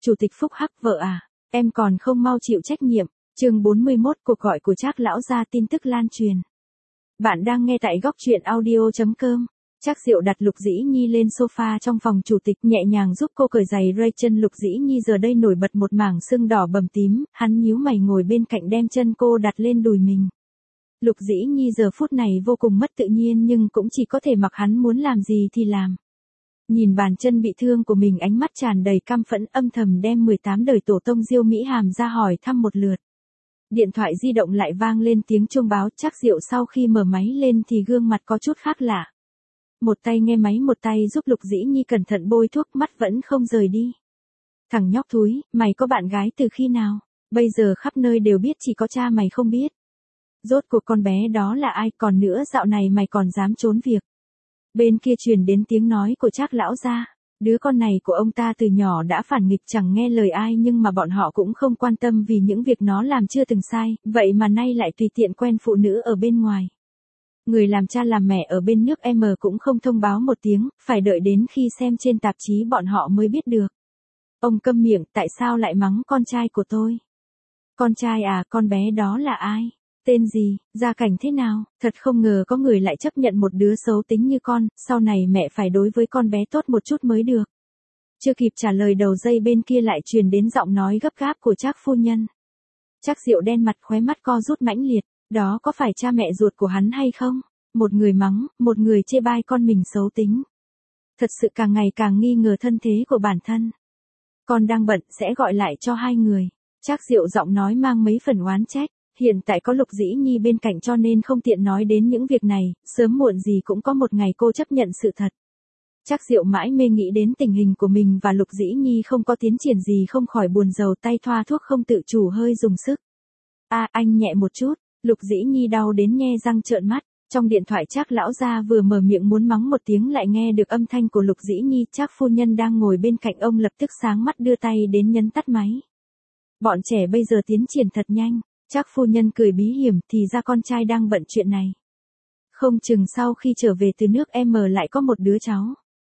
Chủ tịch Phúc Hắc vợ à, em còn không mau chịu trách nhiệm. Chương 41 cuộc gọi của Trác lão gia tin tức lan truyền. Bạn đang nghe tại góc truyện audio.com. Trác Diệu đặt Lục Dĩ Nhi lên sofa trong phòng chủ tịch, nhẹ nhàng giúp cô cởi giày ray chân. Lục Dĩ Nhi giờ đây nổi bật một mảng sưng đỏ bầm tím, hắn nhíu mày ngồi bên cạnh đem chân cô đặt lên đùi mình. Lục Dĩ Nhi giờ phút này vô cùng mất tự nhiên nhưng cũng chỉ có thể mặc hắn muốn làm gì thì làm. Nhìn bàn chân bị thương của mình, ánh mắt tràn đầy căm phẫn, âm thầm đem 18 đời tổ tông Diêu Mỹ Hàm ra hỏi thăm một lượt. Điện thoại di động lại vang lên tiếng chuông báo. Trác Diệu sau khi mở máy lên thì gương mặt có chút khác lạ. Một tay nghe máy, một tay giúp Lục Dĩ Nhi cẩn thận bôi thuốc, mắt vẫn không rời đi. Thằng nhóc thúi, mày có bạn gái từ khi nào? Bây giờ khắp nơi đều biết, chỉ có cha mày không biết. Rốt cuộc con bé đó là ai? Còn nữa, dạo này mày còn dám trốn việc. Bên kia truyền đến tiếng nói của Trác lão gia. Đứa con này của ông ta từ nhỏ đã phản nghịch, chẳng nghe lời ai, nhưng mà bọn họ cũng không quan tâm vì những việc nó làm chưa từng sai, vậy mà nay lại tùy tiện quen phụ nữ ở bên ngoài. Người làm cha làm mẹ ở bên nước M cũng không thông báo một tiếng, phải đợi đến khi xem trên tạp chí bọn họ mới biết được. Ông câm miệng, tại sao lại mắng con trai của tôi? Con trai à? Con bé đó là ai? Tên gì, gia cảnh thế nào? Thật không ngờ có người lại chấp nhận một đứa xấu tính như con, sau này mẹ phải đối với con bé tốt một chút mới được. Chưa kịp trả lời, đầu dây bên kia lại truyền đến giọng nói gấp gáp của Trác phu nhân. Trác Diệu đen mặt, khóe mắt co rút mãnh liệt, đó có phải cha mẹ ruột của hắn hay không? Một người mắng, một người chê bai con mình xấu tính. Thật sự càng ngày càng nghi ngờ thân thế của bản thân. Con đang bận, sẽ gọi lại cho hai người. Trác Diệu giọng nói mang mấy phần oán trách. Hiện tại có Lục Dĩ Nhi bên cạnh cho nên không tiện nói đến những việc này, sớm muộn gì cũng có một ngày cô chấp nhận sự thật. Trác Diệu mãi mê nghĩ đến tình hình của mình và Lục Dĩ Nhi không có tiến triển gì, không khỏi buồn rầu, tay thoa thuốc không tự chủ hơi dùng sức. Anh nhẹ một chút. Lục Dĩ Nhi đau đến nhe răng trợn mắt. Trong điện thoại Trác lão gia vừa mở miệng muốn mắng một tiếng lại nghe được âm thanh của Lục Dĩ Nhi. Trác phu nhân đang ngồi bên cạnh ông lập tức sáng mắt, đưa tay đến nhấn tắt máy. Bọn trẻ bây giờ tiến triển thật nhanh. Trác phu nhân cười bí hiểm, thì ra con trai đang bận chuyện này. Không chừng sau khi trở về từ nước M lại có một đứa cháu.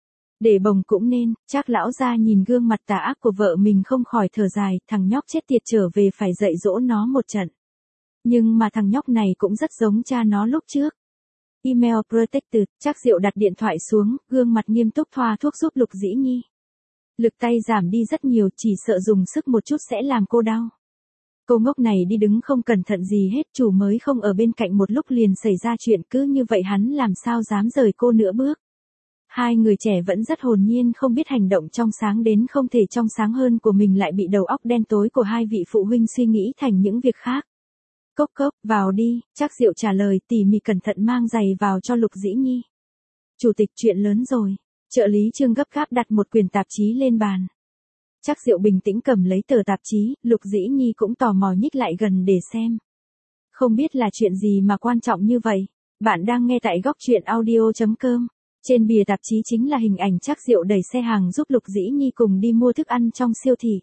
Để bồng cũng nên. Trác lão gia nhìn gương mặt tà ác của vợ mình không khỏi thở dài, thằng nhóc chết tiệt trở về phải dạy dỗ nó một trận. Nhưng mà thằng nhóc này cũng rất giống cha nó lúc trước. Email protected. Trác Diệu đặt điện thoại xuống, gương mặt nghiêm túc thoa thuốc giúp Lục Dĩ Nhi. Lực tay giảm đi rất nhiều, chỉ sợ dùng sức một chút sẽ làm cô đau. Cô ngốc này đi đứng không cẩn thận gì hết, chủ mới không ở bên cạnh một lúc liền xảy ra chuyện, cứ như vậy hắn làm sao dám rời cô nửa bước. Hai người trẻ vẫn rất hồn nhiên, không biết hành động trong sáng đến không thể trong sáng hơn của mình lại bị đầu óc đen tối của hai vị phụ huynh suy nghĩ thành những việc khác. Cốc cốc, vào đi. Trác Diệu trả lời tỉ mỉ cẩn thận, mang giày vào cho Lục Dĩ Nhi. Chủ tịch, chuyện lớn rồi. Trợ lý Trương gấp gáp đặt một quyển tạp chí lên bàn. Trác Diệu bình tĩnh cầm lấy tờ tạp chí, Lục Dĩ Nhi cũng tò mò nhích lại gần để xem. Không biết là chuyện gì mà quan trọng như vậy. Bạn đang nghe tại góc truyện audio.com. Trên bìa tạp chí chính là hình ảnh Trác Diệu đẩy xe hàng giúp Lục Dĩ Nhi cùng đi mua thức ăn trong siêu thị.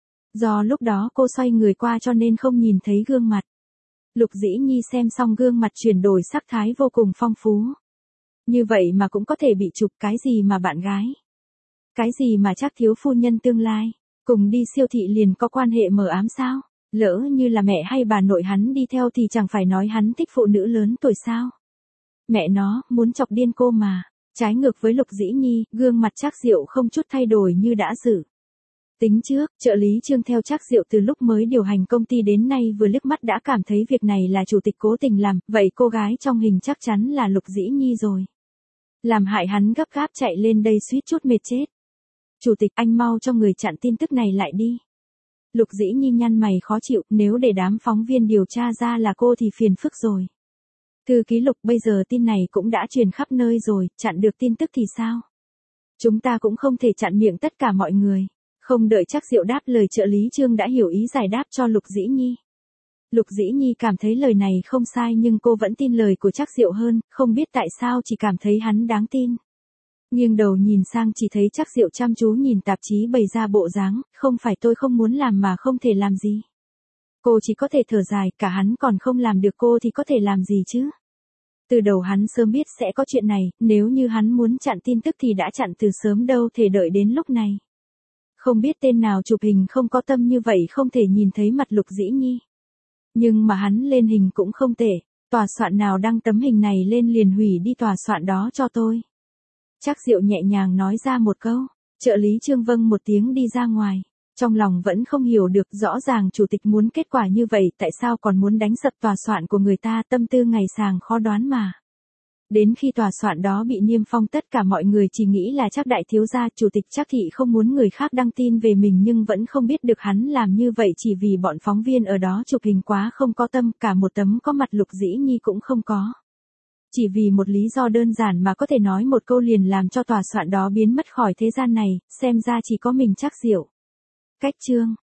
Do lúc đó cô xoay người qua cho nên không nhìn thấy gương mặt. Lục Dĩ Nhi xem xong gương mặt chuyển đổi sắc thái vô cùng phong phú. Như vậy mà cũng có thể bị chụp, cái gì mà bạn gái? Cái gì mà Trác thiếu phu nhân tương lai? Cùng đi siêu thị liền có quan hệ mờ ám sao? Lỡ như là mẹ hay bà nội hắn đi theo thì chẳng phải nói hắn thích phụ nữ lớn tuổi sao? Mẹ nó, muốn chọc điên cô mà. Trái ngược với Lục Dĩ Nhi, gương mặt Trác Diệu không chút thay đổi như đã dự tính trước. Trợ lý Trương theo Trác Diệu từ lúc mới điều hành công ty đến nay vừa liếc mắt đã cảm thấy việc này là chủ tịch cố tình làm, vậy cô gái trong hình chắc chắn là Lục Dĩ Nhi rồi. Làm hại hắn gấp gáp chạy lên đây suýt chút mệt chết. Chủ tịch, anh mau cho người chặn tin tức này lại đi. Lục Dĩ Nhi nhăn mày khó chịu, nếu để đám phóng viên điều tra ra là cô thì phiền phức rồi. Thư ký Lục, bây giờ tin này cũng đã truyền khắp nơi rồi, chặn được tin tức thì sao? Chúng ta cũng không thể chặn miệng tất cả mọi người. Không đợi Trác Diệu đáp lời, trợ lý Trương đã hiểu ý giải đáp cho Lục Dĩ Nhi. Lục Dĩ Nhi cảm thấy lời này không sai nhưng cô vẫn tin lời của Trác Diệu hơn, không biết tại sao chỉ cảm thấy hắn đáng tin. Nghiêng đầu nhìn sang chỉ thấy Trác Diệu chăm chú nhìn tạp chí bày ra bộ dáng, không phải tôi không muốn làm mà không thể làm gì. Cô chỉ có thể thở dài, cả hắn còn không làm được cô thì có thể làm gì chứ? Từ đầu hắn sớm biết sẽ có chuyện này, nếu như hắn muốn chặn tin tức thì đã chặn từ sớm đâu thể đợi đến lúc này. Không biết tên nào chụp hình không có tâm như vậy không thể nhìn thấy mặt Lục Dĩ Nhi. Nhưng mà hắn lên hình cũng không tệ, tòa soạn nào đăng tấm hình này lên liền hủy đi tòa soạn đó cho tôi. Trác Diệu nhẹ nhàng nói ra một câu, trợ lý Trương vâng một tiếng đi ra ngoài. Trong lòng vẫn không hiểu được, rõ ràng chủ tịch muốn kết quả như vậy tại sao còn muốn đánh sập tòa soạn của người ta, tâm tư ngày sàng khó đoán mà. Đến khi tòa soạn đó bị niêm phong tất cả mọi người chỉ nghĩ là Trác đại thiếu gia, chủ tịch Trác thị không muốn người khác đăng tin về mình, nhưng vẫn không biết được hắn làm như vậy chỉ vì bọn phóng viên ở đó chụp hình quá không có tâm, cả một tấm có mặt Lục Dĩ Nhi cũng không có. Chỉ vì một lý do đơn giản mà có thể nói một câu liền làm cho tòa soạn đó biến mất khỏi thế gian này, xem ra chỉ có mình Trác Diệu. Cách chương